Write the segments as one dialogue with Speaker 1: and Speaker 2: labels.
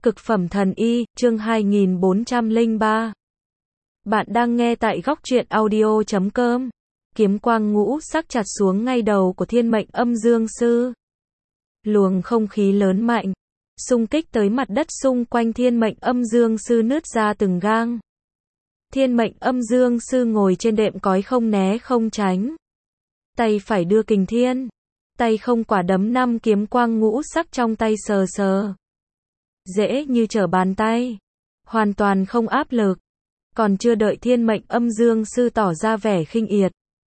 Speaker 1: Cực phẩm thần y, chương 2403. Bạn đang nghe tại góc truyện audio.com. Kiếm quang ngũ sắc chặt xuống ngay đầu của thiên mệnh âm dương sư. Luồng không khí lớn mạnh, xung kích tới mặt đất xung quanh thiên mệnh âm dương sư nứt ra từng gang. Thiên mệnh âm dương sư ngồi trên đệm cói không né không tránh. Tay phải đưa kình thiên, tay không quả đấm 5 kiếm quang ngũ sắc trong tay sờ sờ. Dễ như trở bàn tay, hoàn toàn không áp lực. Còn chưa đợi thiên mệnh âm dương sư tỏ ra vẻ khinh yệt,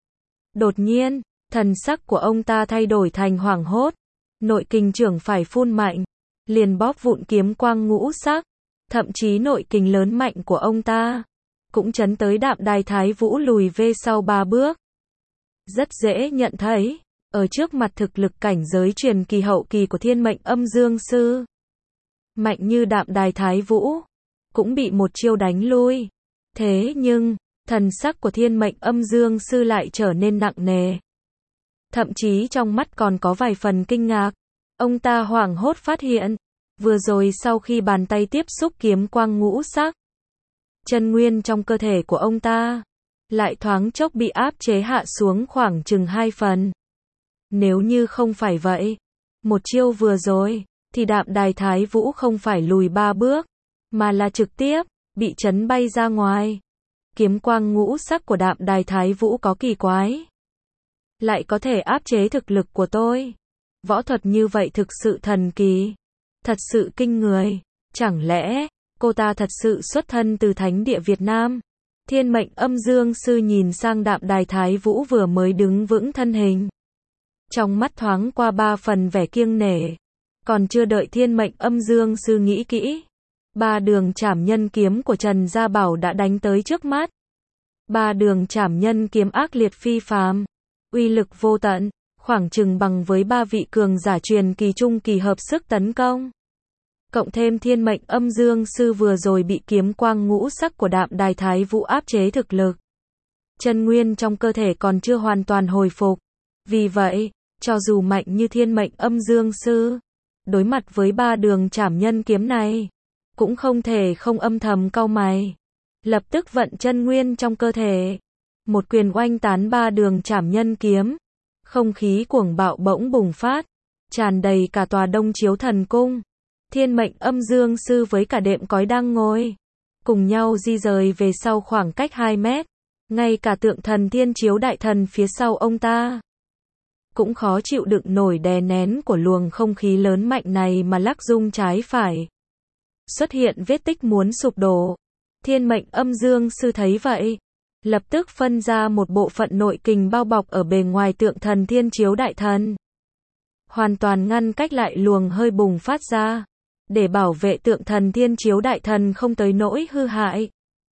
Speaker 1: đột nhiên, thần sắc của ông ta thay đổi thành hoảng hốt. Nội kình trưởng phải phun mạnh, liền bóp vụn kiếm quang ngũ sắc. Thậm chí nội kình lớn mạnh của ông ta cũng chấn tới Đạm Đài Thái Vũ lùi về sau 3 bước. Rất dễ nhận thấy, ở trước mặt thực lực cảnh giới truyền kỳ hậu kỳ của thiên mệnh âm dương sư, mạnh như Đạm Đài Thái Vũ cũng bị một chiêu đánh lui. Thế nhưng, thần sắc của thiên mệnh âm dương sư lại trở nên nặng nề. Thậm chí trong mắt còn có vài phần kinh ngạc. Ông ta hoảng hốt phát hiện, vừa rồi sau khi bàn tay tiếp xúc kiếm quang ngũ sắc, chân nguyên trong cơ thể của ông ta lại thoáng chốc bị áp chế hạ xuống khoảng chừng 2 phần. Nếu như không phải vậy, một chiêu vừa rồi thì Đạm Đài Thái Vũ không phải lùi 3 bước, mà là trực tiếp bị chấn bay ra ngoài. Kiếm quang ngũ sắc của Đạm Đài Thái Vũ có kỳ quái, lại có thể áp chế thực lực của tôi. Võ thuật như vậy thực sự thần kỳ, thật sự kinh người. Chẳng lẽ cô ta thật sự xuất thân từ thánh địa Việt Nam? Thiên mệnh âm dương sư nhìn sang Đạm Đài Thái Vũ vừa mới đứng vững thân hình, trong mắt thoáng qua 3 phần vẻ kiêng nể. Còn chưa đợi thiên mệnh âm dương sư nghĩ kỹ, 3 đường trảm nhân kiếm của Trần Gia Bảo đã đánh tới trước mắt. 3 đường trảm nhân kiếm ác liệt phi phàm, uy lực vô tận, khoảng chừng bằng với 3 vị cường giả truyền kỳ trung kỳ hợp sức tấn công. Cộng thêm thiên mệnh âm dương sư vừa rồi bị kiếm quang ngũ sắc của Đạm Đài Thái Vũ áp chế thực lực, chân nguyên trong cơ thể còn chưa hoàn toàn hồi phục. Vì vậy, cho dù mạnh như thiên mệnh âm dương sư, đối mặt với 3 đường trảm nhân kiếm này, cũng không thể không âm thầm cau mày. Lập tức vận chân nguyên trong cơ thể, một quyền oanh tán 3 đường trảm nhân kiếm. Không khí cuồng bạo bỗng bùng phát, tràn đầy cả tòa Đông Chiếu Thần Cung. Thiên mệnh âm dương sư với cả đệm cói đang ngồi, cùng nhau di rời về sau khoảng cách 2 mét. Ngay cả tượng thần Thiên Chiếu Đại Thần phía sau ông ta cũng khó chịu đựng nổi đè nén của luồng không khí lớn mạnh này mà lắc rung trái phải, xuất hiện vết tích muốn sụp đổ. Thiên mệnh âm dương sư thấy vậy, lập tức phân ra một bộ phận nội kình bao bọc ở bề ngoài tượng thần Thiên Chiếu Đại Thần, hoàn toàn ngăn cách lại luồng hơi bùng phát ra, để bảo vệ tượng thần Thiên Chiếu Đại Thần không tới nỗi hư hại.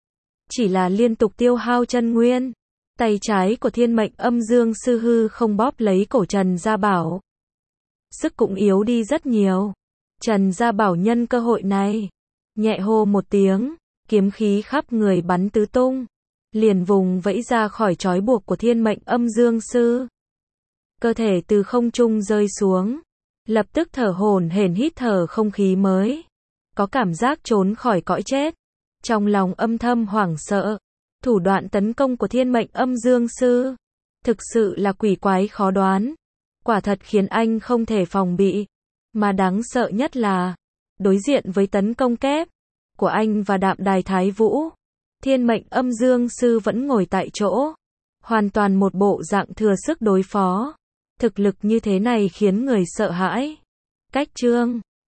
Speaker 1: Chỉ là liên tục tiêu hao chân nguyên, tay trái của thiên mệnh âm dương sư hư không bóp lấy cổ Trần Gia Bảo, sức cũng yếu đi rất nhiều. Trần Gia Bảo nhân cơ hội này, nhẹ hô một tiếng, kiếm khí khắp người bắn tứ tung, liền vùng vẫy ra khỏi trói buộc của thiên mệnh âm dương sư. Cơ thể từ không trung rơi xuống, lập tức thở hổn hển hít thở không khí mới, có cảm giác trốn khỏi cõi chết. Trong lòng âm thầm hoảng sợ, thủ đoạn tấn công của thiên mệnh âm dương sư thực sự là quỷ quái khó đoán, quả thật khiến anh không thể phòng bị. Mà đáng sợ nhất là, đối diện với tấn công kép của anh và Đạm Đài Thái Vũ, thiên mệnh âm dương sư vẫn ngồi tại chỗ, hoàn toàn một bộ dạng thừa sức đối phó. Thực lực như thế này khiến người sợ hãi. Cách chương